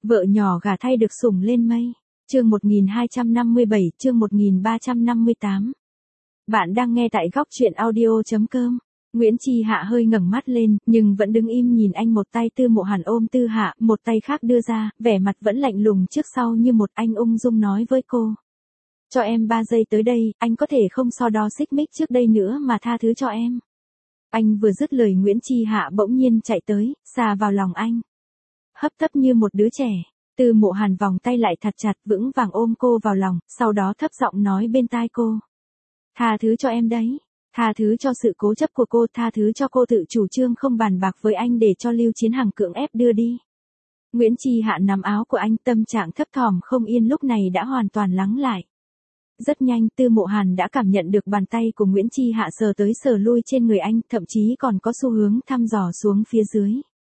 Vợ nhỏ gả thay được sủng lên mây. Chương 1257, chương 1358. Bạn đang nghe tại góc truyện audio.com. Nguyễn Chi Hạ hơi ngẩng mắt lên, nhưng vẫn đứng im nhìn anh, một tay Tư Mộ Hàn ôm Tư Hạ, một tay khác đưa ra, vẻ mặt vẫn lạnh lùng trước sau như một. Anh ung dung nói với cô. Cho em 3 giây tới đây, anh có thể không so đo xích mích trước đây nữa mà tha thứ cho em. Anh vừa dứt lời, Nguyễn Chi Hạ bỗng nhiên chạy tới, xà vào lòng anh. Hấp tấp như một đứa trẻ. Tư Mộ Hàn vòng tay lại thật chặt, vững vàng ôm cô vào lòng, sau đó thấp giọng nói bên tai cô. Tha thứ cho em đấy. Tha thứ cho sự cố chấp của cô, tha thứ cho cô tự chủ trương không bàn bạc với anh để cho Lưu Chiến Hằng cưỡng ép đưa đi. Nguyễn Chi Hạ nắm áo của anh, tâm trạng thấp thỏm không yên lúc này đã hoàn toàn lắng lại. Rất nhanh, Tư Mộ Hàn đã cảm nhận được bàn tay của Nguyễn Chi Hạ sờ tới sờ lui trên người anh, thậm chí còn có xu hướng thăm dò xuống phía dưới.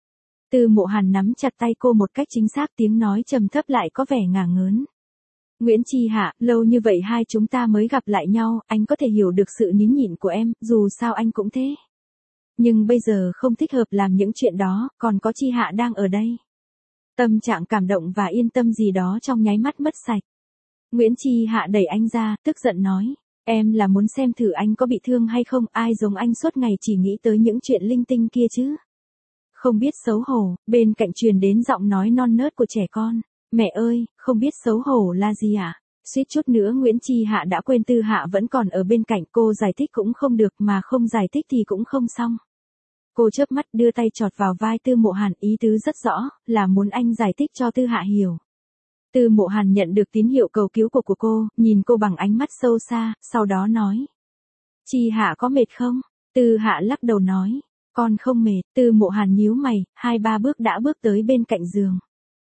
Tư Mộ Hàn nắm chặt tay cô một cách chính xác, tiếng nói trầm thấp lại có vẻ ngả ngớn. Nguyễn Chi Hạ, lâu như vậy hai chúng ta mới gặp lại nhau, anh có thể hiểu được sự nín nhịn của em, dù sao anh cũng thế. Nhưng bây giờ không thích hợp làm những chuyện đó, còn có Chi Hạ đang ở đây. Tâm trạng cảm động và yên tâm gì đó trong nháy mắt mất sạch. Nguyễn Chi Hạ đẩy anh ra, tức giận nói. Em là muốn xem thử anh có bị thương hay không, ai giống anh suốt ngày chỉ nghĩ tới những chuyện linh tinh kia chứ. Không biết xấu hổ, bên cạnh truyền đến giọng nói non nớt của trẻ con. Mẹ ơi, không biết xấu hổ là gì ạ? Suýt chút nữa Nguyễn Chi Hạ đã quên Tư Hạ vẫn còn ở bên cạnh, cô giải thích cũng không được, mà không giải thích thì cũng không xong. Cô chớp mắt đưa tay chọt vào vai Tư Mộ Hàn, ý tứ rất rõ, là muốn anh giải thích cho Tư Hạ hiểu. Tư Mộ Hàn nhận được tín hiệu cầu cứu của cô, nhìn cô bằng ánh mắt sâu xa, sau đó nói. Chi Hạ có mệt không? Tư Hạ lắc đầu nói. Con không mệt. Tư Mộ Hàn nhíu mày, 2-3 bước đã bước tới bên cạnh giường.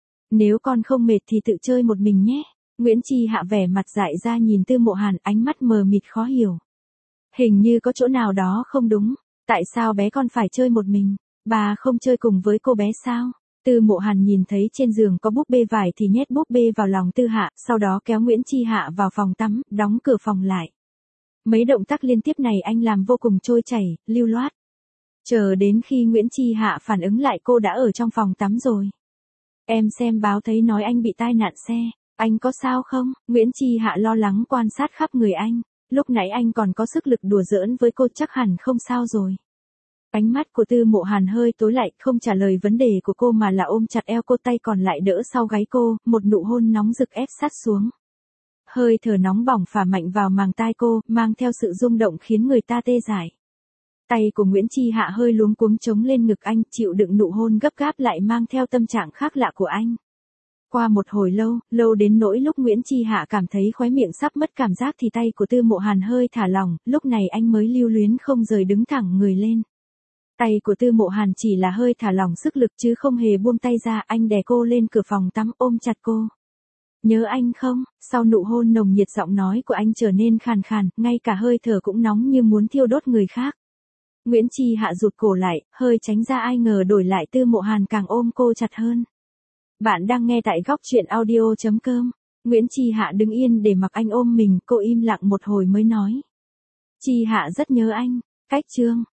Nếu con không mệt thì tự chơi một mình nhé. Nguyễn Chi Hạ vẻ mặt dại ra nhìn Tư Mộ Hàn, ánh mắt mờ mịt khó hiểu. Hình như có chỗ nào đó không đúng. Tại sao bé con phải chơi một mình? Bà không chơi cùng với cô bé sao? Tư Mộ Hàn nhìn thấy trên giường có búp bê vải thì nhét búp bê vào lòng Tư Hạ, sau đó kéo Nguyễn Chi Hạ vào phòng tắm, đóng cửa phòng lại. Mấy động tác liên tiếp này anh làm vô cùng trôi chảy, lưu loát. Chờ đến khi Nguyễn Chi Hạ phản ứng lại, cô đã ở trong phòng tắm rồi. Em xem báo thấy nói anh bị tai nạn xe, anh có sao không? Nguyễn Chi Hạ lo lắng quan sát khắp người anh, lúc nãy anh còn có sức lực đùa giỡn với cô, chắc hẳn không sao rồi. Ánh mắt của Tư Mộ Hàn hơi tối lại, không trả lời vấn đề của cô mà là ôm chặt eo cô, tay còn lại đỡ sau gáy cô, một nụ hôn nóng rực ép sát xuống. Hơi thở nóng bỏng phả mạnh vào màng tai cô, mang theo sự rung động khiến người ta tê dại. Tay của Nguyễn Chi Hạ hơi luống cuống chống lên ngực anh, chịu đựng nụ hôn gấp gáp lại mang theo tâm trạng khác lạ của anh. Qua một hồi lâu đến nỗi lúc Nguyễn Chi Hạ cảm thấy khóe miệng sắp mất cảm giác thì tay của Tư Mộ Hàn hơi thả lỏng, lúc này anh mới lưu luyến không rời đứng thẳng người lên. Tay của Tư Mộ Hàn chỉ là hơi thả lỏng sức lực chứ không hề buông tay ra, anh đè cô lên cửa phòng tắm, ôm chặt cô. Nhớ anh không? Sau nụ hôn nồng nhiệt, giọng nói của anh trở nên khàn khàn, ngay cả hơi thở cũng nóng như muốn thiêu đốt người khác. Nguyễn Chi Hạ rụt cổ lại, hơi tránh ra, ai ngờ đổi lại Tư Mộ Hàn càng ôm cô chặt hơn. Bạn đang nghe tại góc truyện audio.com. Nguyễn Chi Hạ đứng yên để mặc anh ôm mình, cô im lặng một hồi mới nói. Chi Hạ rất nhớ anh. Cách chương.